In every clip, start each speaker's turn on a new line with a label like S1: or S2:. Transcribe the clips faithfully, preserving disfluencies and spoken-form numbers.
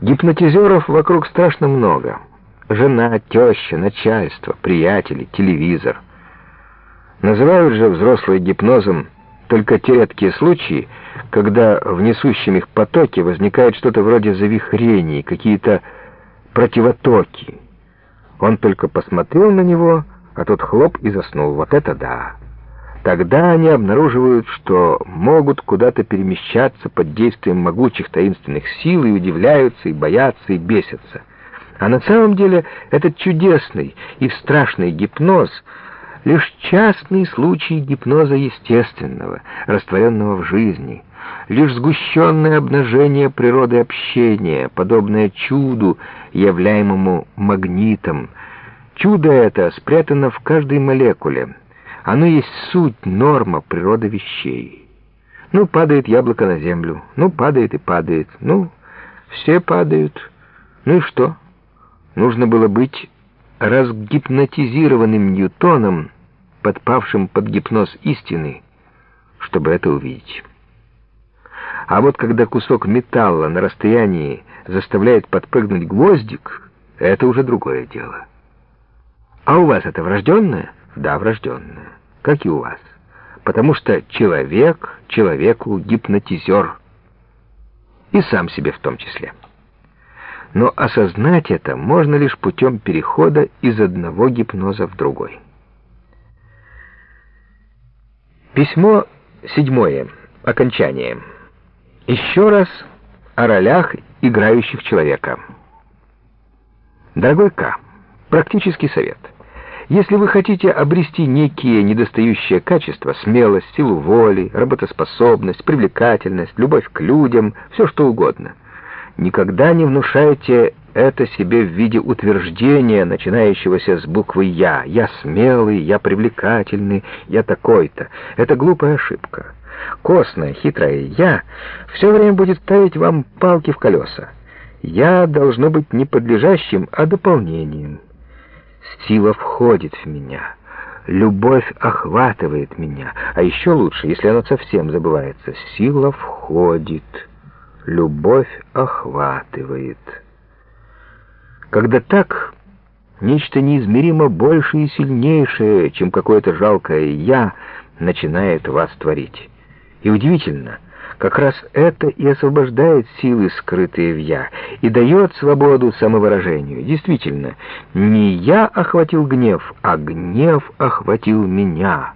S1: Гипнотизеров вокруг страшно много. Жена, теща, начальство, приятели, телевизор. Называют же взрослые гипнозом только те редкие случаи, когда в несущем их потоке возникает что-то вроде завихрений, какие-то противотоки. Он только посмотрел на него, а тот хлоп и заснул. Вот это да! Тогда они обнаруживают, что могут куда-то перемещаться под действием могучих таинственных сил и удивляются, и боятся, и бесятся. А на самом деле этот чудесный и страшный гипноз — лишь частный случай гипноза естественного, растворенного в жизни, лишь сгущенное обнажение природы общения, подобное чуду, являемому магнитом. Чудо это спрятано в каждой молекуле. Оно есть суть, норма, природа вещей. Ну, падает яблоко на землю, ну, падает и падает, ну, все падают. Ну и что? Нужно было быть разгипнотизированным Ньютоном, подпавшим под гипноз истины, чтобы это увидеть. А вот когда кусок металла на расстоянии заставляет подпрыгнуть гвоздик, это уже другое дело. А у вас это врожденное? Да, врожденное. Как и у вас. Потому что человек человеку гипнотизер. И сам себе в том числе. Но осознать это можно лишь путем перехода из одного гипноза в другой. Письмо седьмое. Окончание. Еще раз о ролях играющих человека. Дорогой К, практический совет. Если вы хотите обрести некие недостающие качества, смелость, силу воли, работоспособность, привлекательность, любовь к людям, все что угодно, никогда не внушайте это себе в виде утверждения, начинающегося с буквы «Я». «Я смелый», «Я привлекательный», «Я такой-то». Это глупая ошибка. Костное, хитрое «Я» все время будет ставить вам палки в колеса. «Я» должно быть не подлежащим, а дополнением. Сила входит в меня, любовь охватывает меня, а еще лучше, если оно совсем забывается, сила входит, любовь охватывает. Когда так, нечто неизмеримо большее и сильнейшее, чем какое-то жалкое «я», начинает вас творить. И удивительно, как раз это и освобождает силы, скрытые в «я», и дает свободу самовыражению. Действительно, не я охватил гнев, а гнев охватил меня.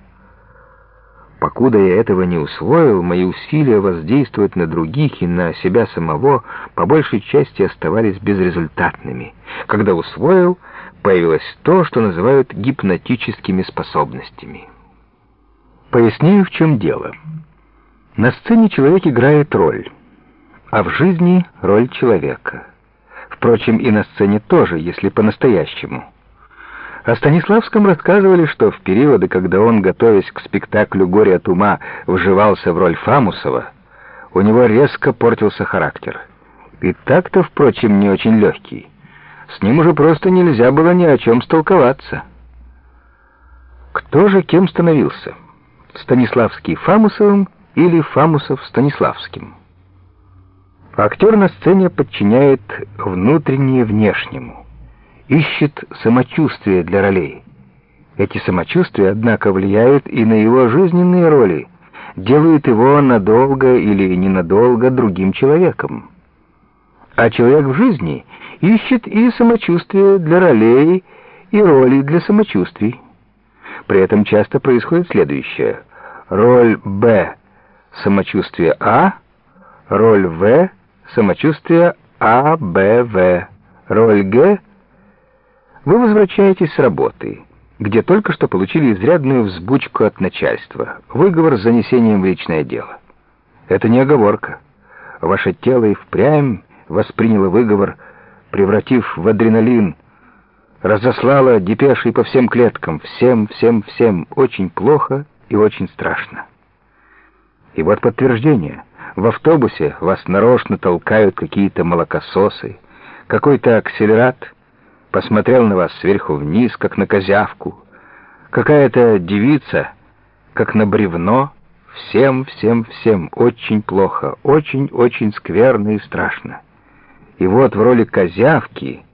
S1: Покуда я этого не усвоил, мои усилия воздействовать на других и на себя самого по большей части оставались безрезультатными. Когда усвоил, появилось то, что называют гипнотическими способностями. Поясню, в чем дело. На сцене человек играет роль, а в жизни роль человека. Впрочем, и на сцене тоже, если по-настоящему. О Станиславском рассказывали, что в периоды, когда он, готовясь к спектаклю «Горе от ума», вживался в роль Фамусова, у него резко портился характер. И так-то, впрочем, не очень легкий. С ним уже просто нельзя было ни о чем столковаться. Кто же кем становился? Станиславский Фамусовым или Фамусов Станиславским? Актер на сцене подчиняет внутреннее внешнему, ищет самочувствие для ролей. Эти самочувствия, однако, влияют и на его жизненные роли, делают его надолго или ненадолго другим человеком. А человек в жизни ищет и самочувствие для ролей, и роли для самочувствий. При этом часто происходит следующее. Роль Б — самочувствие А, роль В — самочувствие А, Б, В, роль Г — вы возвращаетесь с работы, где только что получили изрядную взбучку от начальства, выговор с занесением в личное дело. Это не оговорка. Ваше тело и впрямь восприняло выговор, превратив в адреналин, разослало депеши по всем клеткам, всем, всем, всем, очень плохо и очень страшно. И вот подтверждение. В автобусе вас нарочно толкают какие-то молокососы, какой-то акселерат посмотрел на вас сверху вниз, как на козявку, какая-то девица, как на бревно, всем, всем, всем очень плохо, очень-очень скверно и страшно. И вот в роли козявки